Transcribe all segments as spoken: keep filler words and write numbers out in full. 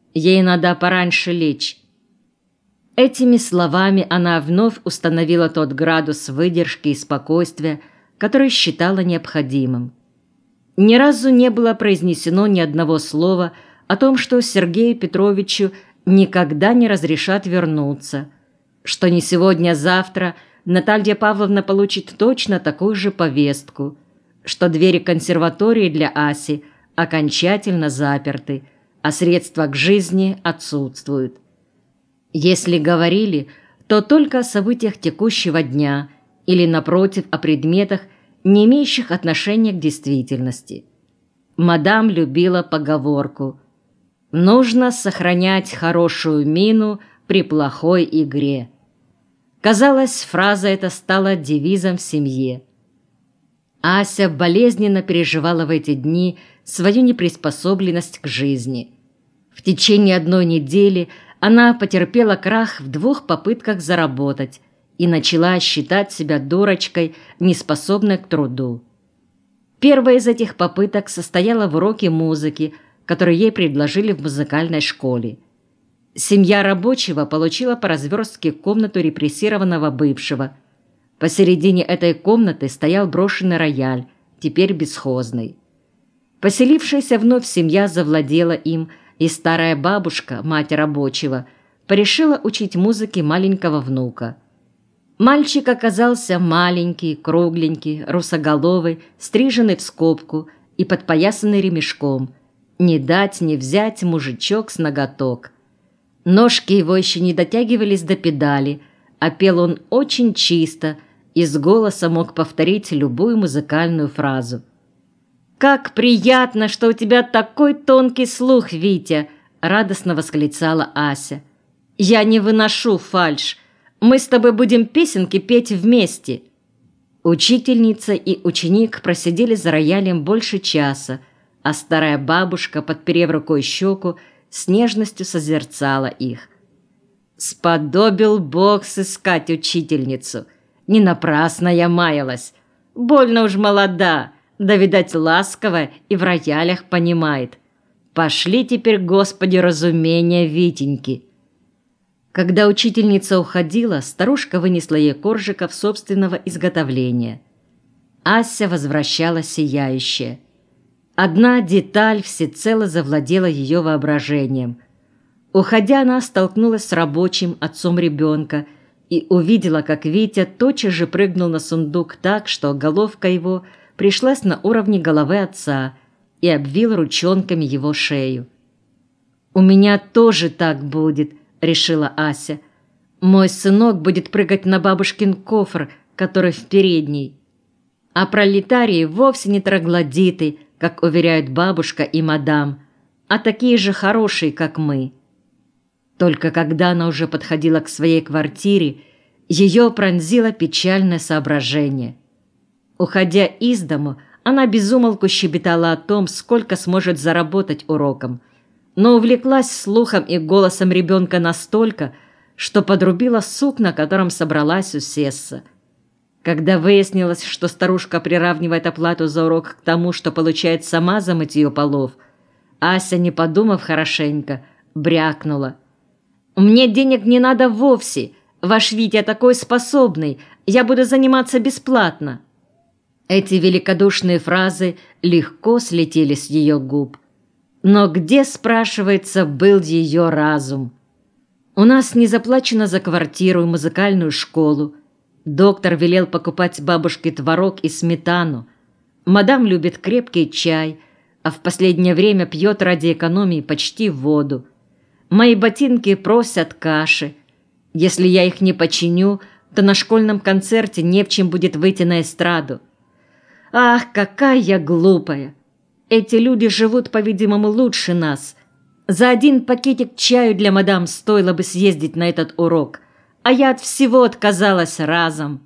Ей надо пораньше лечь». Этими словами она вновь установила тот градус выдержки и спокойствия, который считала необходимым. Ни разу не было произнесено ни одного слова о том, что Сергею Петровичу никогда не разрешат вернуться, что не сегодня-завтра Наталья Павловна получит точно такую же повестку, что двери консерватории для Аси окончательно заперты, а средства к жизни отсутствуют. Если говорили, то только о событиях текущего дня или, напротив, о предметах, не имеющих отношения к действительности. Мадам любила поговорку «Нужно сохранять хорошую мину при плохой игре». Казалось, фраза эта стала девизом в семье. Ася болезненно переживала в эти дни свою неприспособленность к жизни. В течение одной недели она потерпела крах в двух попытках заработать и начала считать себя дурочкой, неспособной к труду. Первая из этих попыток состояла в уроке музыки, который ей предложили в музыкальной школе. Семья рабочего получила по разверстке комнату репрессированного бывшего. Посередине этой комнаты стоял брошенный рояль, теперь бесхозный. Поселившаяся вновь семья завладела им, и старая бабушка, мать рабочего, порешила учить музыке маленького внука. Мальчик оказался маленький, кругленький, русоголовый, стриженный в скобку и подпоясанный ремешком. Не дать не взять мужичок с ноготок. Ножки его еще не дотягивались до педали, а пел он очень чисто и с голоса мог повторить любую музыкальную фразу. «Как приятно, что у тебя такой тонкий слух, Витя!» — радостно восклицала Ася. «Я не выношу фальшь. Мы с тобой будем песенки петь вместе». Учительница и ученик просидели за роялем больше часа, а старая бабушка, подперев рукой щеку, с нежностью созерцала их. Сподобил Бог сыскать учительницу. Не напрасно я маялась. Больно уж молода, да, видать, ласковая и в роялях понимает. Пошли теперь, Господи, разумения Витеньки. Когда учительница уходила, старушка вынесла ей коржиков собственного изготовления. Ася возвращалась сияющая. Одна деталь всецело завладела ее воображением. Уходя, она столкнулась с рабочим, отцом ребенка, и увидела, как Витя тотчас же прыгнул на сундук так, что головка его пришлась на уровне головы отца и обвил ручонками его шею. «У меня тоже так будет», — решила Ася. «Мой сынок будет прыгать на бабушкин кофр, который в передней. А пролетарии вовсе не троглодиты, как уверяют бабушка и мадам, а такие же хорошие, как мы». Только когда она уже подходила к своей квартире, ее пронзило печальное соображение. Уходя из дому, она без умолку щебетала о том, сколько сможет заработать уроком, но увлеклась слухом и голосом ребенка настолько, что подрубила сук, на котором собралась усесться. Когда выяснилось, что старушка приравнивает оплату за урок к тому, что получает сама за мытье полов, Ася, не подумав хорошенько, брякнула: «Мне денег не надо вовсе. Ваш Витя такой способный. Я буду заниматься бесплатно». Эти великодушные фразы легко слетели с ее губ. Но где, спрашивается, был ее разум? У нас не заплачено за квартиру и музыкальную школу. Доктор велел покупать бабушке творог и сметану. Мадам любит крепкий чай, а в последнее время пьет ради экономии почти воду. Мои ботинки просят каши. Если я их не починю, то на школьном концерте не в чем будет выйти на эстраду. Ах, какая я глупая! Эти люди живут, по-видимому, лучше нас. За один пакетик чаю для мадам стоило бы съездить на этот урок, а я от всего отказалась разом.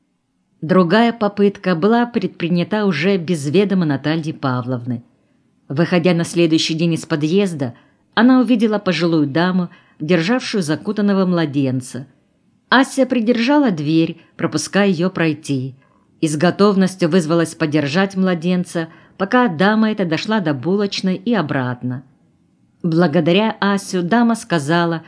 Другая попытка была предпринята уже без ведома Натальи Павловны. Выходя на следующий день из подъезда, она увидела пожилую даму, державшую закутанного младенца. Ася придержала дверь, пропуская ее пройти, и с готовностью вызвалась подержать младенца, пока дама эта дошла до булочной и обратно. Благодаря Асю дама сказала,